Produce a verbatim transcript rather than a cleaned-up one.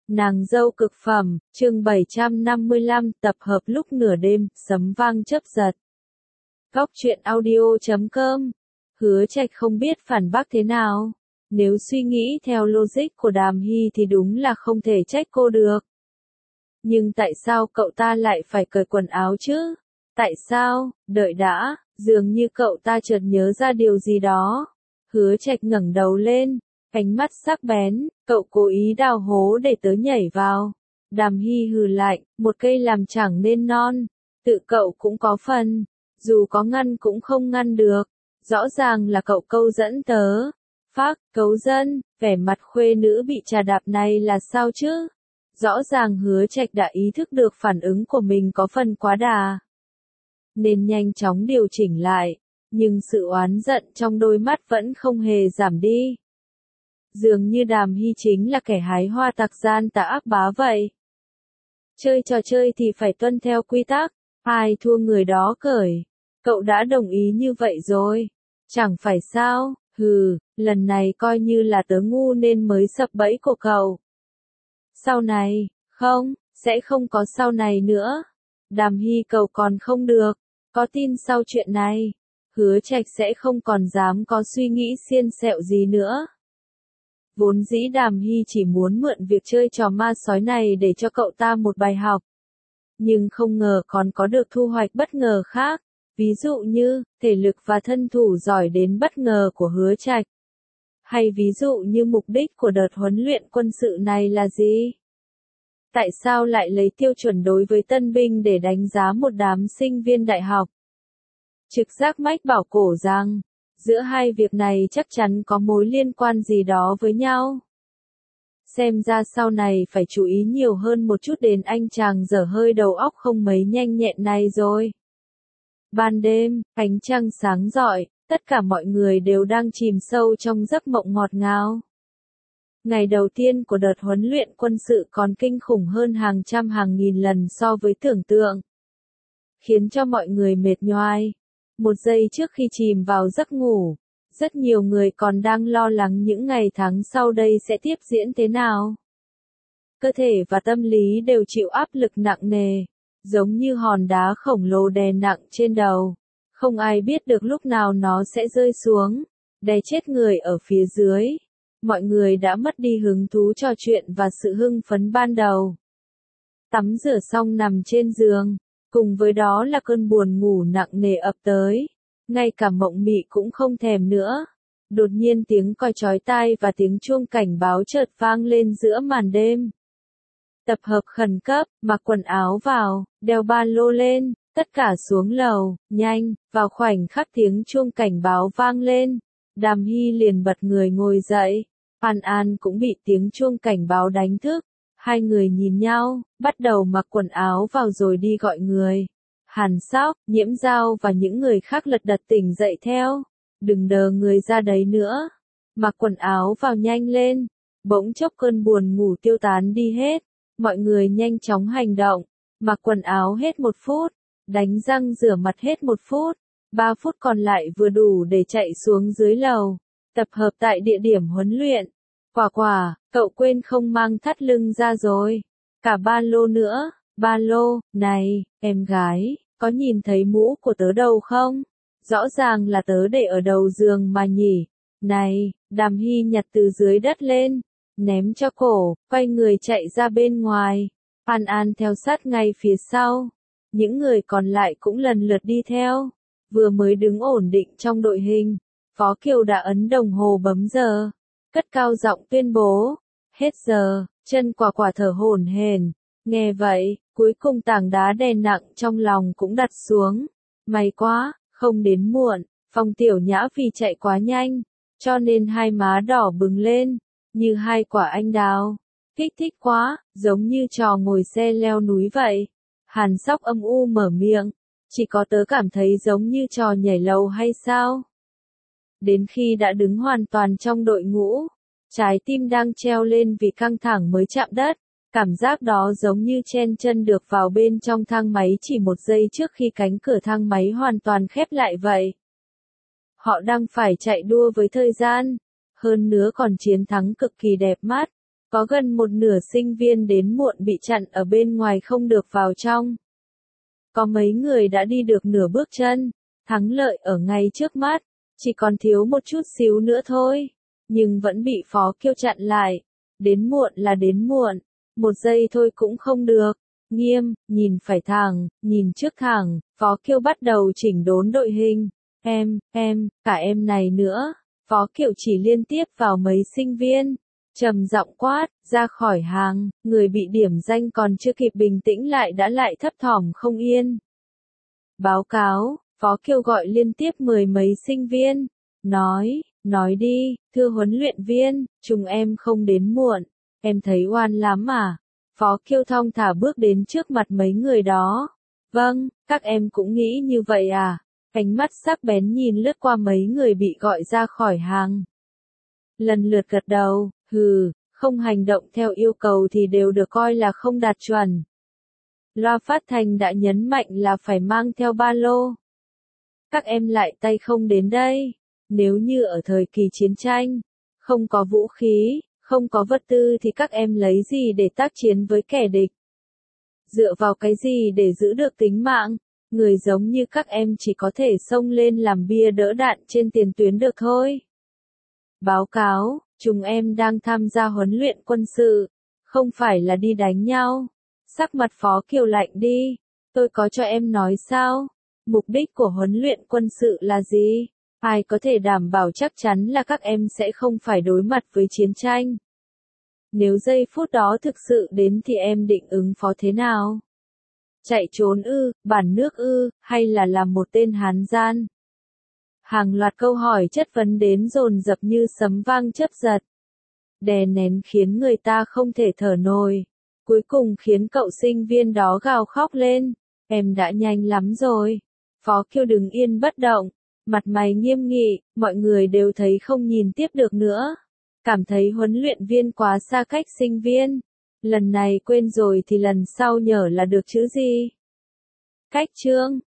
Nàng dâu cực phẩm, chương bảy trăm năm mươi lăm, tập hợp lúc nửa đêm, sấm vang chớp giật. Góc truyện audio chấm com. Hứa Trạch không biết phản bác thế nào. Nếu suy nghĩ theo logic của Đàm Hy thì đúng là không thể trách cô được. Nhưng tại sao cậu ta lại phải cởi quần áo chứ? Tại sao? Đợi đã, dường như cậu ta chợt nhớ ra điều gì đó. Hứa Trạch ngẩng đầu lên, ánh mắt sắc bén, cậu cố ý đào hố để tớ nhảy vào. Đàm Hy hừ lạnh, một cây làm chẳng nên non, tự cậu cũng có phần, dù có ngăn cũng không ngăn được, rõ ràng là cậu câu dẫn tớ. Phác, cấu dân, vẻ mặt khuê nữ bị trà đạp này là sao chứ? Rõ ràng Hứa Trạch đã ý thức được phản ứng của mình có phần quá đà, nên nhanh chóng điều chỉnh lại, nhưng sự oán giận trong đôi mắt vẫn không hề giảm đi. Dường như Đàm Hy chính là kẻ hái hoa tặc gian tà ác bá vậy. Chơi trò chơi thì phải tuân theo quy tắc, ai thua người đó cởi. Cậu đã đồng ý như vậy rồi, chẳng phải sao? Hừ, lần này coi như là tớ ngu nên mới sập bẫy của cậu. Sau này, không, sẽ không có sau này nữa. Đàm Hy cậu còn không được, có tin sau chuyện này, Hứa Trạch sẽ không còn dám có suy nghĩ xiên xẹo gì nữa. Vốn dĩ Đàm Hy chỉ muốn mượn việc chơi trò ma sói này để cho cậu ta một bài học. Nhưng không ngờ còn có được thu hoạch bất ngờ khác, ví dụ như, thể lực và thân thủ giỏi đến bất ngờ của Hứa Trạch. Hay ví dụ như mục đích của đợt huấn luyện quân sự này là gì? Tại sao lại lấy tiêu chuẩn đối với tân binh để đánh giá một đám sinh viên đại học? Trực giác mách bảo cổ rằng, giữa hai việc này chắc chắn có mối liên quan gì đó với nhau. Xem ra sau này phải chú ý nhiều hơn một chút đến anh chàng dở hơi đầu óc không mấy nhanh nhẹn này rồi. Ban đêm, ánh trăng sáng rọi, tất cả mọi người đều đang chìm sâu trong giấc mộng ngọt ngào. Ngày đầu tiên của đợt huấn luyện quân sự còn kinh khủng hơn hàng trăm hàng nghìn lần so với tưởng tượng, khiến cho mọi người mệt nhoài. Một giây trước khi chìm vào giấc ngủ, rất nhiều người còn đang lo lắng những ngày tháng sau đây sẽ tiếp diễn thế nào. Cơ thể và tâm lý đều chịu áp lực nặng nề, giống như hòn đá khổng lồ đè nặng trên đầu. Không ai biết được lúc nào nó sẽ rơi xuống, đè chết người ở phía dưới. Mọi người đã mất đi hứng thú trò chuyện và sự hưng phấn ban đầu. Tắm rửa xong nằm trên giường, cùng với đó là cơn buồn ngủ nặng nề ập tới. Ngay cả mộng mị cũng không thèm nữa. Đột nhiên tiếng còi chói tai và tiếng chuông cảnh báo chợt vang lên giữa màn đêm. Tập hợp khẩn cấp, mặc quần áo vào, đeo ba lô lên, tất cả xuống lầu, nhanh. Vào khoảnh khắc tiếng chuông cảnh báo vang lên, Đàm Hy liền bật người ngồi dậy. An An cũng bị tiếng chuông cảnh báo đánh thức. Hai người nhìn nhau, bắt đầu mặc quần áo vào rồi đi gọi người. Hàn Sóc, Nhiễm Giao và những người khác lật đật tỉnh dậy theo. Đừng đờ người ra đấy nữa. Mặc quần áo vào nhanh lên. Bỗng chốc cơn buồn ngủ tiêu tán đi hết. Mọi người nhanh chóng hành động. Mặc quần áo hết một phút. Đánh răng rửa mặt hết một phút. Ba phút còn lại vừa đủ để chạy xuống dưới lầu. Tập hợp tại địa điểm huấn luyện. Quả quả, cậu quên không mang thắt lưng ra rồi. Cả ba lô nữa. Ba lô, này, em gái, có nhìn thấy mũ của tớ đâu không? Rõ ràng là tớ để ở đầu giường mà nhỉ. Này, Đàm Hy nhặt từ dưới đất lên, ném cho cổ, quay người chạy ra bên ngoài. An An theo sát ngay phía sau. Những người còn lại cũng lần lượt đi theo. Vừa mới đứng ổn định trong đội hình, Phó Kiều đã ấn đồng hồ bấm giờ. Cất cao giọng tuyên bố, hết giờ. Chân quả quả thở hổn hển. Nghe vậy, cuối cùng tảng đá đè nặng trong lòng cũng đặt xuống. May quá, không đến muộn. Phong Tiểu Nhã vì chạy quá nhanh, cho nên hai má đỏ bừng lên, như hai quả anh đào. Kích thích quá, giống như trò ngồi xe leo núi vậy. Hàn Sóc âm u mở miệng, chỉ có tớ cảm thấy giống như trò nhảy lầu hay sao? Đến khi đã đứng hoàn toàn trong đội ngũ, trái tim đang treo lên vì căng thẳng mới chạm đất. Cảm giác đó giống như chen chân được vào bên trong thang máy chỉ một giây trước khi cánh cửa thang máy hoàn toàn khép lại vậy. Họ đang phải chạy đua với thời gian, hơn nữa còn chiến thắng cực kỳ đẹp mắt. Có gần một nửa sinh viên đến muộn bị chặn ở bên ngoài không được vào trong. Có mấy người đã đi được nửa bước chân, thắng lợi ở ngay trước mắt, chỉ còn thiếu một chút xíu nữa thôi, nhưng vẫn bị Phó Kiêu chặn lại. Đến muộn là đến muộn, một giây thôi cũng không được. Nghiêm, nhìn phải thẳng, nhìn trước thẳng, Phó Kiêu bắt đầu chỉnh đốn đội hình. Em, em, cả em này nữa. Phó Kiều chỉ liên tiếp vào mấy sinh viên, trầm giọng quát, ra khỏi hàng, người bị điểm danh còn chưa kịp bình tĩnh lại đã lại thấp thỏm không yên. Báo cáo, Phó Kiều gọi liên tiếp mười mấy sinh viên, nói, nói đi, thưa huấn luyện viên, chúng em không đến muộn, em thấy oan lắm à? Phó Kiều thong thả bước đến trước mặt mấy người đó. Vâng, các em cũng nghĩ như vậy à? Ánh mắt sắc bén nhìn lướt qua mấy người bị gọi ra khỏi hàng. Lần lượt gật đầu, hừ, không hành động theo yêu cầu thì đều được coi là không đạt chuẩn. Loa phát thanh đã nhấn mạnh là phải mang theo ba lô. Các em lại tay không đến đây. Nếu như ở thời kỳ chiến tranh, không có vũ khí, không có vật tư thì các em lấy gì để tác chiến với kẻ địch? Dựa vào cái gì để giữ được tính mạng? Người giống như các em chỉ có thể xông lên làm bia đỡ đạn trên tiền tuyến được thôi. Báo cáo, chúng em đang tham gia huấn luyện quân sự, không phải là đi đánh nhau. Sắc mặt Phó Kiều lạnh đi, tôi có cho em nói sao? Mục đích của huấn luyện quân sự là gì? Ai có thể đảm bảo chắc chắn là các em sẽ không phải đối mặt với chiến tranh? Nếu giây phút đó thực sự đến thì em định ứng phó thế nào? Chạy trốn ư, bản nước ư, hay là làm một tên hán gian? Hàng loạt câu hỏi chất vấn đến dồn dập như sấm vang chớp giật. Đè nén khiến người ta không thể thở nổi. Cuối cùng khiến cậu sinh viên đó gào khóc lên. Em đã nhanh lắm rồi. Phó Kiều đứng yên bất động. Mặt mày nghiêm nghị, mọi người đều thấy không nhìn tiếp được nữa. Cảm thấy huấn luyện viên quá xa cách sinh viên. Lần này quên rồi thì lần sau nhớ là được chứ gì. Cách chương